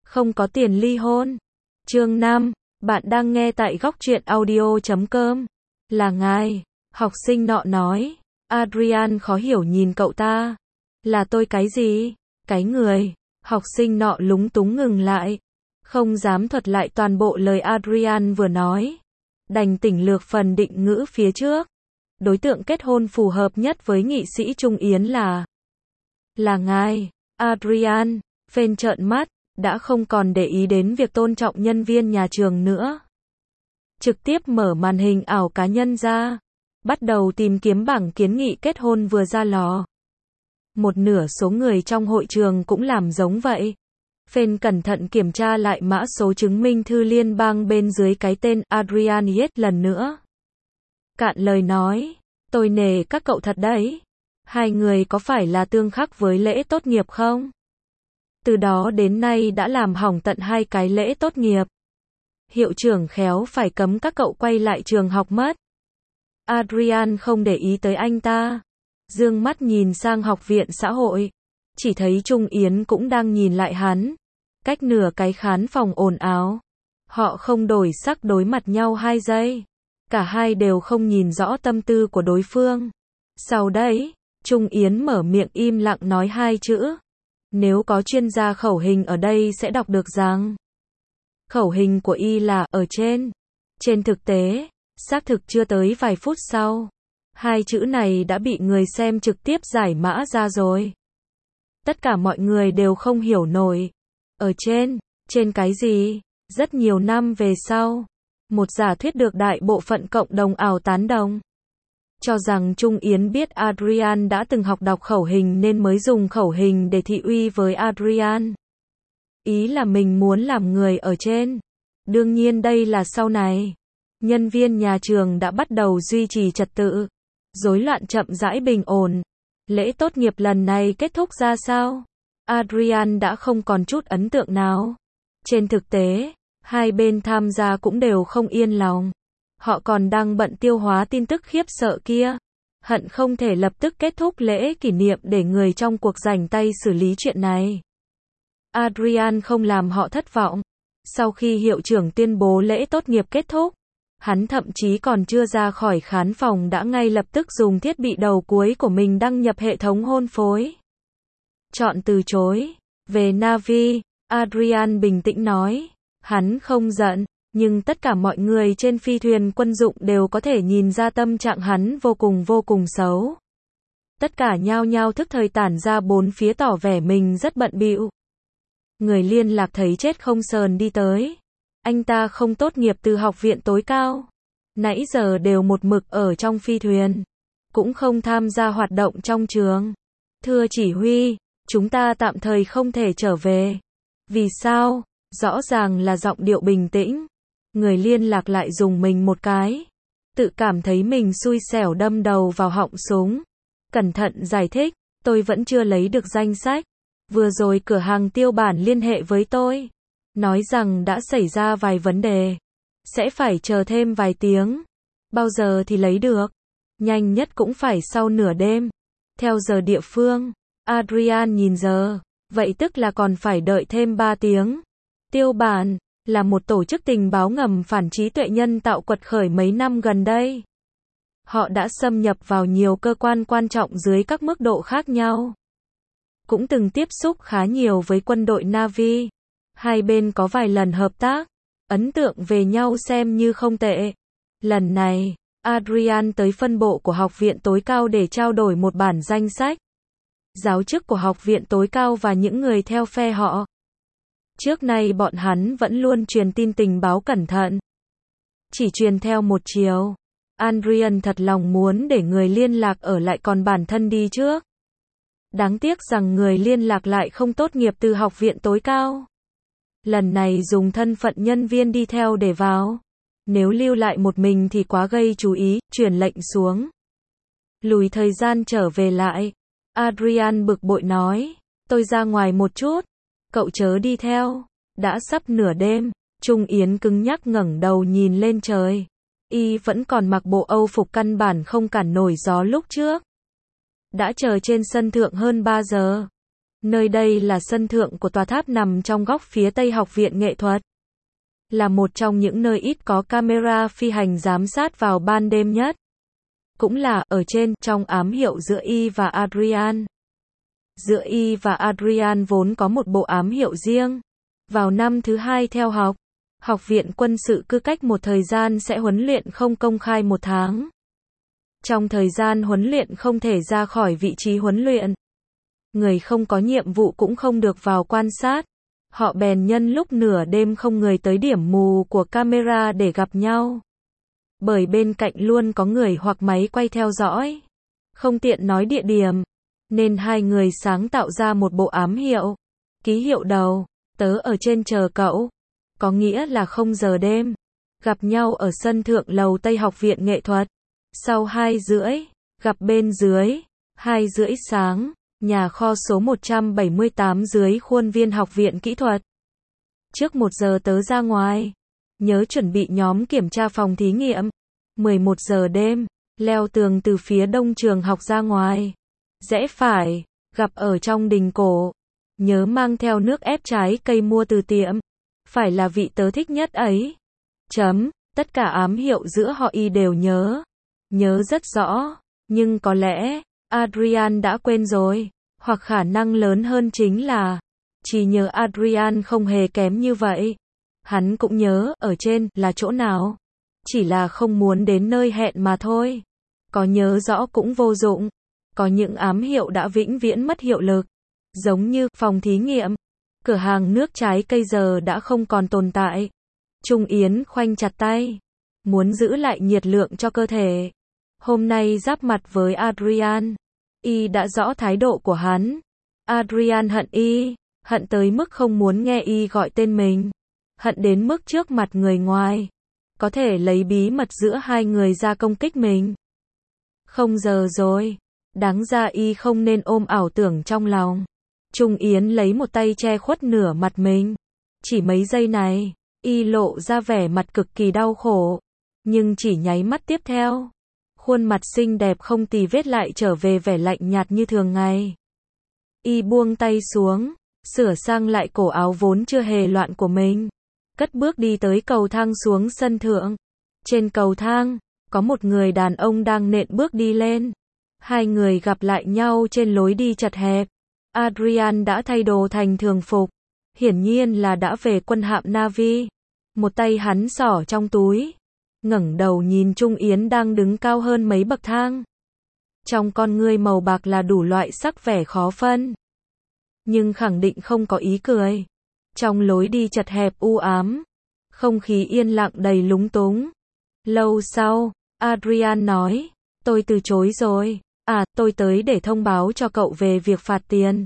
không có tiền ly hôn. Chương 5, bạn đang nghe tại góc truyện audio.com. Là ngài, học sinh nọ nói. Adrian khó hiểu nhìn cậu ta. Là tôi cái gì? Cái người. Học sinh nọ lúng túng ngừng lại. Không dám thuật lại toàn bộ lời Adrian vừa nói. Đành tỉnh lược phần định ngữ phía trước. Đối tượng kết hôn phù hợp nhất với nghị sĩ Trung Yến là ngài. Adrian, phên trợn mắt, đã không còn để ý đến việc tôn trọng nhân viên nhà trường nữa. Trực tiếp mở màn hình ảo cá nhân ra. Bắt đầu tìm kiếm bảng kiến nghị kết hôn vừa ra lò. Một nửa số người trong hội trường cũng làm giống vậy. Phên cẩn thận kiểm tra lại mã số chứng minh thư liên bang bên dưới cái tên Adrian Yates lần nữa. Cạn lời nói, tôi nể các cậu thật đấy. Hai người có phải là tương khắc với lễ tốt nghiệp không? Từ đó đến nay đã làm hỏng tận 2 cái lễ tốt nghiệp. Hiệu trưởng khéo phải cấm các cậu quay lại trường học mất. Adrian không để ý tới anh ta. Dương mắt nhìn sang học viện xã hội. Chỉ thấy Trung Yến cũng đang nhìn lại hắn. Cách nửa cái khán phòng ồn ào. Họ không đổi sắc đối mặt nhau 2 giây. Cả hai đều không nhìn rõ tâm tư của đối phương. Sau đấy, Trung Yến mở miệng im lặng nói 2 chữ. Nếu có chuyên gia khẩu hình ở đây sẽ đọc được rằng khẩu hình của y là ở trên. Trên thực tế, xác thực chưa tới vài phút sau, 2 chữ này đã bị người xem trực tiếp giải mã ra rồi. Tất cả mọi người đều không hiểu nổi. Ở trên cái gì? Rất nhiều năm về sau, một giả thuyết được đại bộ phận cộng đồng ảo tán đồng. Cho rằng Trung Yến biết Adrian đã từng học đọc khẩu hình nên mới dùng khẩu hình để thị uy với Adrian. Ý là mình muốn làm người ở trên. Đương nhiên đây là sau này. Nhân viên nhà trường đã bắt đầu duy trì trật tự. Rối loạn chậm rãi bình ổn. Lễ tốt nghiệp lần này kết thúc ra sao? Adrian đã không còn chút ấn tượng nào. Trên thực tế, hai bên tham gia cũng đều không yên lòng. Họ còn đang bận tiêu hóa tin tức khiếp sợ kia. Hận không thể lập tức kết thúc lễ kỷ niệm để người trong cuộc rảnh tay xử lý chuyện này. Adrian không làm họ thất vọng. Sau khi hiệu trưởng tuyên bố lễ tốt nghiệp kết thúc, hắn thậm chí còn chưa ra khỏi khán phòng đã ngay lập tức dùng thiết bị đầu cuối của mình đăng nhập hệ thống hôn phối. Chọn từ chối. Về Na'vi, Adrian bình tĩnh nói. Hắn không giận, nhưng tất cả mọi người trên phi thuyền quân dụng đều có thể nhìn ra tâm trạng hắn vô cùng xấu. Tất cả nhao nhao thức thời tản ra bốn phía tỏ vẻ mình rất bận bịu. Người liên lạc thấy chết không sờn đi tới. Anh ta không tốt nghiệp từ học viện tối cao. Nãy giờ đều một mực ở trong phi thuyền. Cũng không tham gia hoạt động trong trường. Thưa chỉ huy, chúng ta tạm thời không thể trở về. Vì sao? Rõ ràng là giọng điệu bình tĩnh. Người liên lạc lại dùng mình một cái. Tự cảm thấy mình xui xẻo đâm đầu vào họng súng. Cẩn thận giải thích, tôi vẫn chưa lấy được danh sách. Vừa rồi cửa hàng tiêu bản liên hệ với tôi. Nói rằng đã xảy ra vài vấn đề. Sẽ phải chờ thêm vài tiếng. Bao giờ thì lấy được? Nhanh nhất cũng phải sau nửa đêm. Theo giờ địa phương. Adrian nhìn giờ. Vậy tức là còn phải đợi thêm 3 tiếng. Tiêu bản là một tổ chức tình báo ngầm phản trí tuệ nhân tạo quật khởi mấy năm gần đây. Họ đã xâm nhập vào nhiều cơ quan quan trọng dưới các mức độ khác nhau. Cũng từng tiếp xúc khá nhiều với quân đội Na'vi. Hai bên có vài lần hợp tác. Ấn tượng về nhau xem như không tệ. Lần này, Adrian tới phân bộ của học viện tối cao để trao đổi một bản danh sách. Giáo chức của học viện tối cao và những người theo phe họ. Trước nay bọn hắn vẫn luôn truyền tin tình báo cẩn thận. Chỉ truyền theo một chiều. Adrian thật lòng muốn để người liên lạc ở lại còn bản thân đi trước. Đáng tiếc rằng người liên lạc lại không tốt nghiệp từ học viện tối cao. Lần này dùng thân phận nhân viên đi theo để vào. Nếu lưu lại một mình thì quá gây chú ý, truyền lệnh xuống. Lùi thời gian trở về lại. Adrian bực bội nói. Tôi ra ngoài một chút. Cậu chớ đi theo. Đã sắp nửa đêm. Trung Yến cứng nhắc ngẩng đầu nhìn lên trời. Y vẫn còn mặc bộ âu phục căn bản không cản nổi gió lúc trước. Đã chờ trên sân thượng hơn 3 giờ. Nơi đây là sân thượng của tòa tháp nằm trong góc phía tây Học viện Nghệ thuật. Là một trong những nơi ít có camera phi hành giám sát vào ban đêm nhất. Cũng là, ở trên, trong ám hiệu giữa Y và Adrian. Giữa Y và Adrian vốn có một bộ ám hiệu riêng. Vào năm thứ 2 theo học, Học viện quân sự cứ cách một thời gian sẽ huấn luyện không công khai 1 tháng. Trong thời gian huấn luyện không thể ra khỏi vị trí huấn luyện. Người không có nhiệm vụ cũng không được vào quan sát. Họ bèn nhân lúc nửa đêm không người tới điểm mù của camera để gặp nhau. Bởi bên cạnh luôn có người hoặc máy quay theo dõi. Không tiện nói địa điểm, nên hai người sáng tạo ra một bộ ám hiệu. Ký hiệu đầu, tớ ở trên chờ cậu. Có nghĩa là 0 giờ đêm. Gặp nhau ở sân thượng lầu Tây Học viện Nghệ thuật. Sau 2:30, gặp bên dưới, 2:30 sáng, nhà kho số 178 dưới khuôn viên Học viện Kỹ thuật. Trước 1 giờ tớ ra ngoài. Nhớ chuẩn bị nhóm kiểm tra phòng thí nghiệm. 11 giờ đêm, leo tường từ phía đông trường học ra ngoài. Rẽ phải, gặp ở trong đình cổ. Nhớ mang theo nước ép trái cây mua từ tiệm. Phải là vị tớ thích nhất ấy. Tất cả ám hiệu giữa họ Y đều nhớ. Nhớ rất rõ. Nhưng có lẽ, Adrian đã quên rồi. Hoặc khả năng lớn hơn chính là, chỉ nhớ Adrian không hề kém như vậy. Hắn cũng nhớ, ở trên, là chỗ nào. Chỉ là không muốn đến nơi hẹn mà thôi. Có nhớ rõ cũng vô dụng. Có những ám hiệu đã vĩnh viễn mất hiệu lực. Giống như, phòng thí nghiệm. Cửa hàng nước trái cây giờ đã không còn tồn tại. Trung Yến khoanh chặt tay. Muốn giữ lại nhiệt lượng cho cơ thể. Hôm nay giáp mặt với Adrian. Y đã rõ thái độ của hắn. Adrian hận Y. Hận tới mức không muốn nghe Y gọi tên mình. Hận đến mức trước mặt người ngoài. Có thể lấy bí mật giữa hai người ra công kích mình. 0 giờ rồi. Đáng ra Y không nên ôm ảo tưởng trong lòng. Trung Yến lấy một tay che khuất nửa mặt mình. Chỉ mấy giây này, Y lộ ra vẻ mặt cực kỳ đau khổ. Nhưng chỉ nháy mắt tiếp theo, khuôn mặt xinh đẹp không tì vết lại trở về vẻ lạnh nhạt như thường ngày. Y buông tay xuống, sửa sang lại cổ áo vốn chưa hề loạn của mình. Cất bước đi tới cầu thang xuống sân thượng. Trên cầu thang, có một người đàn ông đang nện bước đi lên. Hai người gặp lại nhau trên lối đi chật hẹp. Adrian đã thay đồ thành thường phục. Hiển nhiên là đã về quân hạm Navy. Một tay hắn xỏ trong túi. Ngẩng đầu nhìn Trung Yến đang đứng cao hơn mấy bậc thang. Trong con ngươi màu bạc là đủ loại sắc vẻ khó phân. Nhưng khẳng định không có ý cười. Trong lối đi chật hẹp u ám. Không khí yên lặng đầy lúng túng. Lâu sau, Adrian nói. Tôi từ chối rồi. Tôi tới để thông báo cho cậu về việc phạt tiền.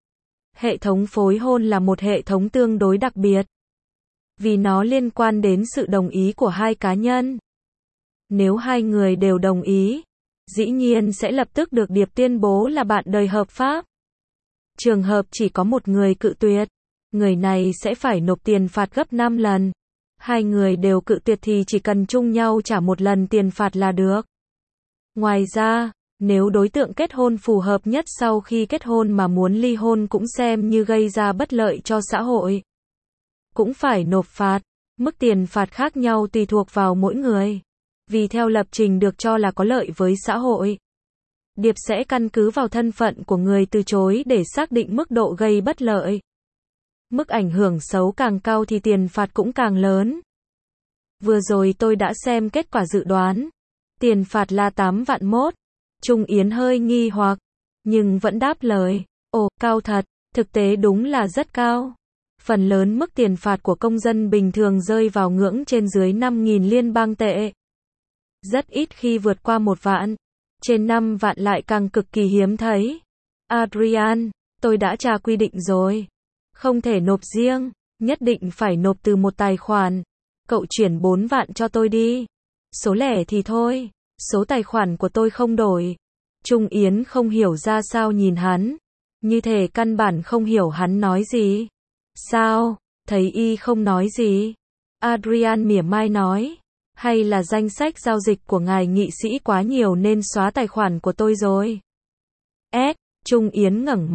Hệ thống phối hôn là một hệ thống tương đối đặc biệt. Vì nó liên quan đến sự đồng ý của hai cá nhân. Nếu hai người đều đồng ý, dĩ nhiên sẽ lập tức được điệp tuyên bố là bạn đời hợp pháp. Trường hợp chỉ có một người cự tuyệt, người này sẽ phải nộp tiền phạt gấp 5 lần. Hai người đều cự tuyệt thì chỉ cần chung nhau trả một lần tiền phạt là được. Ngoài ra, nếu đối tượng kết hôn phù hợp nhất sau khi kết hôn mà muốn ly hôn cũng xem như gây ra bất lợi cho xã hội, cũng phải nộp phạt. Mức tiền phạt khác nhau tùy thuộc vào mỗi người. Vì theo lập trình được cho là có lợi với xã hội, điệp sẽ căn cứ vào thân phận của người từ chối để xác định mức độ gây bất lợi. Mức ảnh hưởng xấu càng cao thì tiền phạt cũng càng lớn. Vừa rồi tôi đã xem kết quả dự đoán. Tiền phạt là 8 vạn mốt. Trung Yến hơi nghi hoặc, nhưng vẫn đáp lời. Ồ, cao thật, thực tế đúng là rất cao. Phần lớn mức tiền phạt của công dân bình thường rơi vào ngưỡng trên dưới 5.000 liên bang tệ. Rất ít khi vượt qua 1 vạn. Trên 5 vạn lại càng cực kỳ hiếm thấy. Adrian, tôi đã tra quy định rồi. Không thể nộp riêng, nhất định phải nộp từ một tài khoản. Cậu chuyển 4 vạn cho tôi đi. Số lẻ thì thôi, số tài khoản của tôi không đổi. Trung Yến không hiểu ra sao nhìn hắn. Như thể căn bản không hiểu hắn nói gì. Sao? Thấy Y không nói gì. Adrian mỉa mai nói. Hay là danh sách giao dịch của ngài nghị sĩ quá nhiều nên xóa tài khoản của tôi rồi? Trung Yến ngẩng mặt.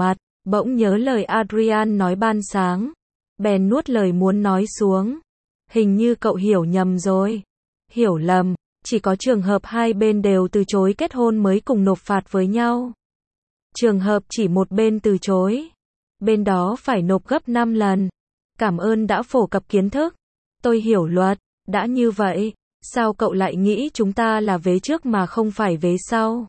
Bỗng nhớ lời Adrian nói ban sáng, bèn nuốt lời muốn nói xuống. Hình như cậu hiểu nhầm rồi. Hiểu lầm, chỉ có trường hợp hai bên đều từ chối kết hôn mới cùng nộp phạt với nhau. Trường hợp chỉ một bên từ chối, bên đó phải nộp gấp 5 lần. Cảm ơn đã phổ cập kiến thức. Tôi hiểu luật. Đã như vậy, sao cậu lại nghĩ chúng ta là vế trước mà không phải vế sau?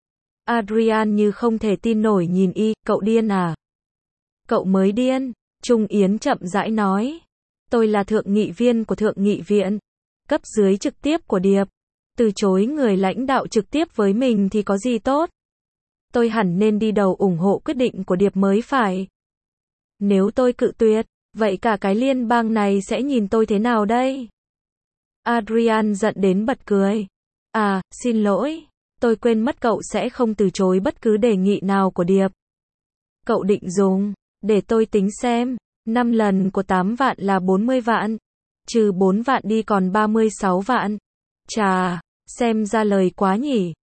Adrian như không thể tin nổi nhìn y, cậu điên à? Cậu mới điên, Trung Yến chậm rãi nói. Tôi là thượng nghị viên của thượng nghị viện, cấp dưới trực tiếp của Điệp. Từ chối người lãnh đạo trực tiếp với mình thì có gì tốt? Tôi hẳn nên đi đầu ủng hộ quyết định của Điệp mới phải. Nếu tôi cự tuyệt, vậy cả cái liên bang này sẽ nhìn tôi thế nào đây? Adrian giận đến bật cười. À, xin lỗi, tôi quên mất cậu sẽ không từ chối bất cứ đề nghị nào của Điệp. Cậu định dùng, để tôi tính xem, 5 lần của 8 vạn là 40 vạn, trừ 4 vạn đi còn 36 vạn. Chà, xem ra lời quá nhỉ.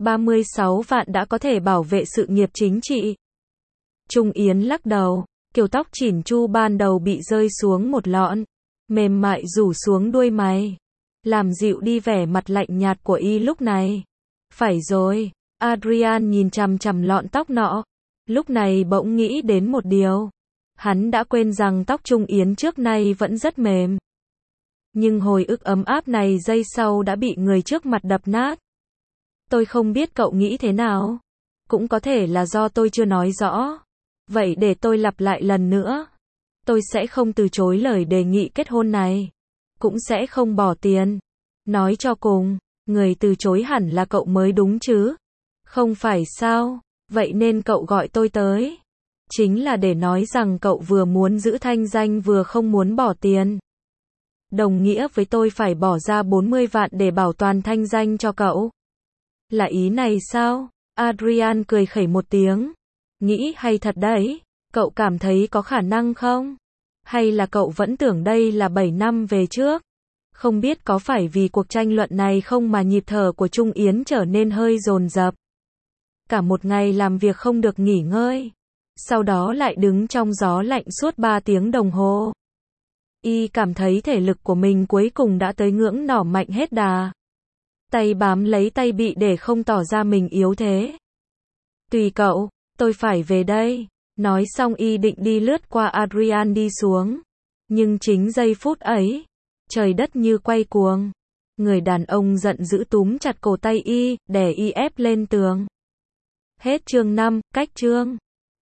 36 vạn đã có thể bảo vệ sự nghiệp chính trị. Trung Yến lắc đầu, kiểu tóc chỉn chu ban đầu bị rơi xuống một lọn, mềm mại rủ xuống đuôi mày, làm dịu đi vẻ mặt lạnh nhạt của y lúc này. Phải rồi, Adrian nhìn chằm chằm lọn tóc nọ, lúc này bỗng nghĩ đến một điều. Hắn đã quên rằng tóc Trung Yến trước nay vẫn rất mềm. Nhưng hồi ức ấm áp này giây sau đã bị người trước mặt đập nát. Tôi không biết cậu nghĩ thế nào. Cũng có thể là do tôi chưa nói rõ. Vậy để tôi lặp lại lần nữa. Tôi sẽ không từ chối lời đề nghị kết hôn này. Cũng sẽ không bỏ tiền. Nói cho cùng, người từ chối hẳn là cậu mới đúng chứ. Không phải sao? Vậy nên cậu gọi tôi tới. Chính là để nói rằng cậu vừa muốn giữ thanh danh vừa không muốn bỏ tiền. Đồng nghĩa với tôi phải bỏ ra 40 vạn để bảo toàn thanh danh cho cậu. Là ý này sao? Adrian cười khẩy một tiếng. Nghĩ hay thật đấy. Cậu cảm thấy có khả năng không? Hay là cậu vẫn tưởng đây là 7 năm về trước? Không biết có phải vì cuộc tranh luận này không mà nhịp thở của Trung Yến trở nên hơi dồn dập. Cả một ngày làm việc không được nghỉ ngơi. Sau đó lại đứng trong gió lạnh suốt 3 tiếng đồng hồ. Y cảm thấy thể lực của mình cuối cùng đã tới ngưỡng nỏ mạnh hết đà. Tay bám lấy tay bị để không tỏ ra mình yếu thế. Tùy cậu, tôi phải về đây. Nói xong y định đi lướt qua Adrian đi xuống. Nhưng chính giây phút ấy, trời đất như quay cuồng. Người đàn ông giận dữ túm chặt cổ tay y, đè y ép lên tường. Hết chương 5, cách chương.